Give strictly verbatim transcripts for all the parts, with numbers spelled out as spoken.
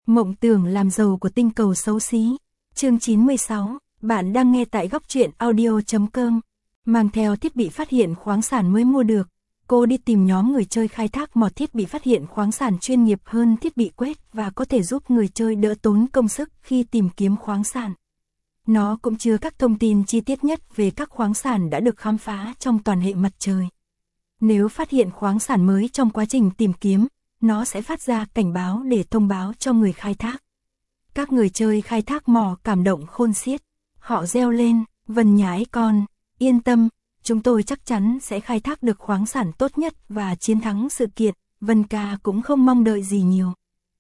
Mộng tưởng làm giàu của tinh cầu xấu xí. Chương chín mươi sáu, bạn đang nghe tại góc truyện audio chấm com. Mang theo thiết bị phát hiện khoáng sản mới mua được, cô đi tìm nhóm người chơi khai thác mỏ thiết bị phát hiện khoáng sản chuyên nghiệp hơn thiết bị quét và có thể giúp người chơi đỡ tốn công sức khi tìm kiếm khoáng sản. Nó cũng chứa các thông tin chi tiết nhất về các khoáng sản đã được khám phá trong toàn hệ mặt trời. Nếu phát hiện khoáng sản mới trong quá trình tìm kiếm, nó sẽ phát ra cảnh báo để thông báo cho người khai thác. Các người chơi khai thác mỏ cảm động khôn xiết. Họ reo lên, Vân nhái con, yên tâm, chúng tôi chắc chắn sẽ khai thác được khoáng sản tốt nhất và chiến thắng sự kiện. Vân ca cũng không mong đợi gì nhiều.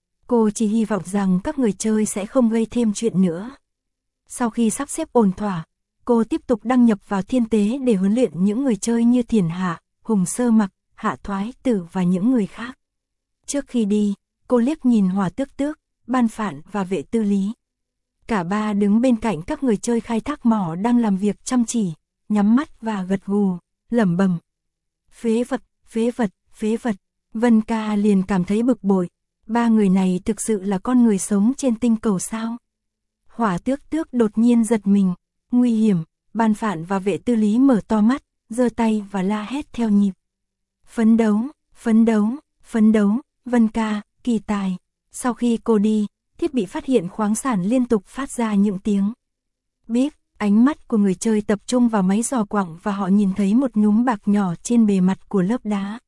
Cô chỉ hy vọng rằng các người chơi sẽ không gây thêm chuyện nữa. Sau khi sắp xếp ổn thỏa, cô tiếp tục đăng nhập vào thiên tế để huấn luyện những người chơi như Thiền Hạ, Hùng Sơ Mặc, Hạ Thoái Tử và những người khác. Trước khi đi, cô liếc nhìn Hỏa Tước Tước, Ban Phạn và Vệ Tư Lý. Cả ba đứng bên cạnh các người chơi khai thác mỏ đang làm việc chăm chỉ, nhắm mắt và gật gù, lẩm bẩm. Phế vật, phế vật, phế vật. Vân ca liền cảm thấy bực bội. Ba người này thực sự là con người sống trên tinh cầu sao? Hỏa Tước Tước đột nhiên giật mình. Nguy hiểm. Ban Phạn và Vệ Tư Lý mở to mắt, giơ tay và la hét theo nhịp. Phấn đấu, phấn đấu, phấn đấu. Vân ca, kỳ tài. Sau khi cô đi, thiết bị phát hiện khoáng sản liên tục phát ra những tiếng bíp. Ánh mắt của người chơi tập trung vào máy dò quặng và họ nhìn thấy một nhúm bạc nhỏ trên bề mặt của lớp đá.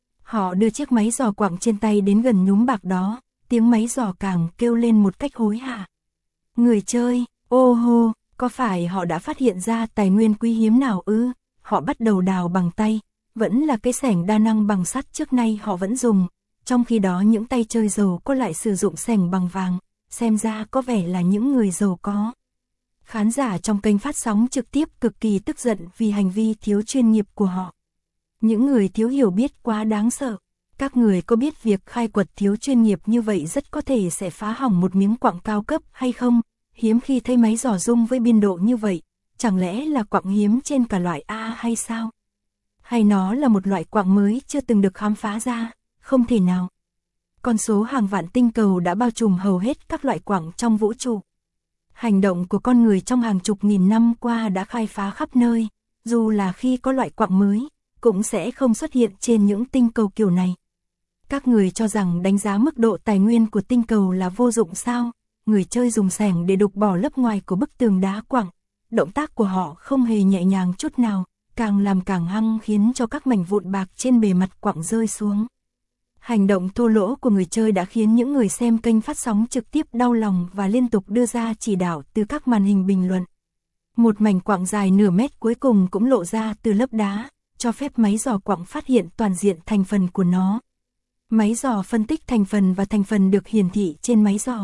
Họ đưa chiếc máy dò quặng trên tay đến gần nhúm bạc đó, tiếng máy dò càng kêu lên một cách hối hả. Người chơi, ô hô, có phải họ đã phát hiện ra tài nguyên quý hiếm nào ư? Họ bắt đầu đào bằng tay, vẫn là cái xẻng đa năng bằng sắt trước nay họ vẫn dùng. Trong khi đó những tay chơi giàu có lại sử dụng xẻng bằng vàng, xem ra có vẻ là những người giàu có. Khán giả trong kênh phát sóng trực tiếp cực kỳ tức giận vì hành vi thiếu chuyên nghiệp của họ. Những người thiếu hiểu biết quá đáng sợ. Các người có biết việc khai quật thiếu chuyên nghiệp như vậy rất có thể sẽ phá hỏng một miếng quặng cao cấp hay không? Hiếm khi thấy máy dò dung với biên độ như vậy, chẳng lẽ là quặng hiếm trên cả loại A hay sao? Hay nó là một loại quặng mới chưa từng được khám phá ra? Không thể nào. Con số hàng vạn tinh cầu đã bao trùm hầu hết các loại quặng trong vũ trụ. Hành động của con người trong hàng chục nghìn năm qua đã khai phá khắp nơi, dù là khi có loại quặng mới, cũng sẽ không xuất hiện trên những tinh cầu kiểu này. Các người cho rằng đánh giá mức độ tài nguyên của tinh cầu là vô dụng sao? Người chơi dùng xẻng để đục bỏ lớp ngoài của bức tường đá quặng. Động tác của họ không hề nhẹ nhàng chút nào, càng làm càng hăng khiến cho các mảnh vụn bạc trên bề mặt quặng rơi xuống. Hành động thô lỗ của người chơi đã khiến những người xem kênh phát sóng trực tiếp đau lòng và liên tục đưa ra chỉ đạo từ các màn hình bình luận. Một mảnh quặng dài nửa mét cuối cùng cũng lộ ra từ lớp đá, cho phép máy dò quặng phát hiện toàn diện thành phần của nó. Máy dò phân tích thành phần và thành phần được hiển thị trên máy dò.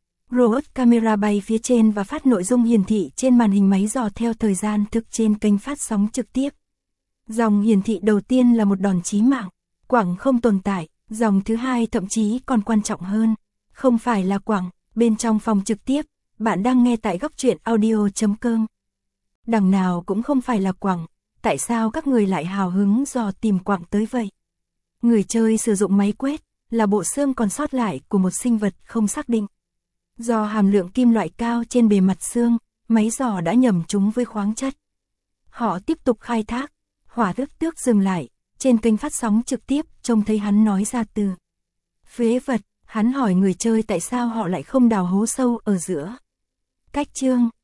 Robot camera bay phía trên và phát nội dung hiển thị trên màn hình máy dò theo thời gian thực trên kênh phát sóng trực tiếp. Dòng hiển thị đầu tiên là một đòn chí mạng. Quặng không tồn tại. Dòng thứ hai thậm chí còn quan trọng hơn, không phải là quặng. Bên trong phòng trực tiếp, bạn đang nghe tại góc truyện audio chấm com. Đằng nào cũng không phải là quặng, tại sao các người lại hào hứng dò tìm quặng tới vậy? Người chơi sử dụng máy quét, là bộ xương còn sót lại của một sinh vật không xác định. Do hàm lượng kim loại cao trên bề mặt xương, máy dò đã nhầm chúng với khoáng chất. Họ tiếp tục khai thác, Hỏa Tước Tước dừng lại. Trên kênh phát sóng trực tiếp, trông thấy hắn nói ra từ phế vật. Hắn hỏi người chơi tại sao họ lại không đào hố sâu ở giữa. Cách chương,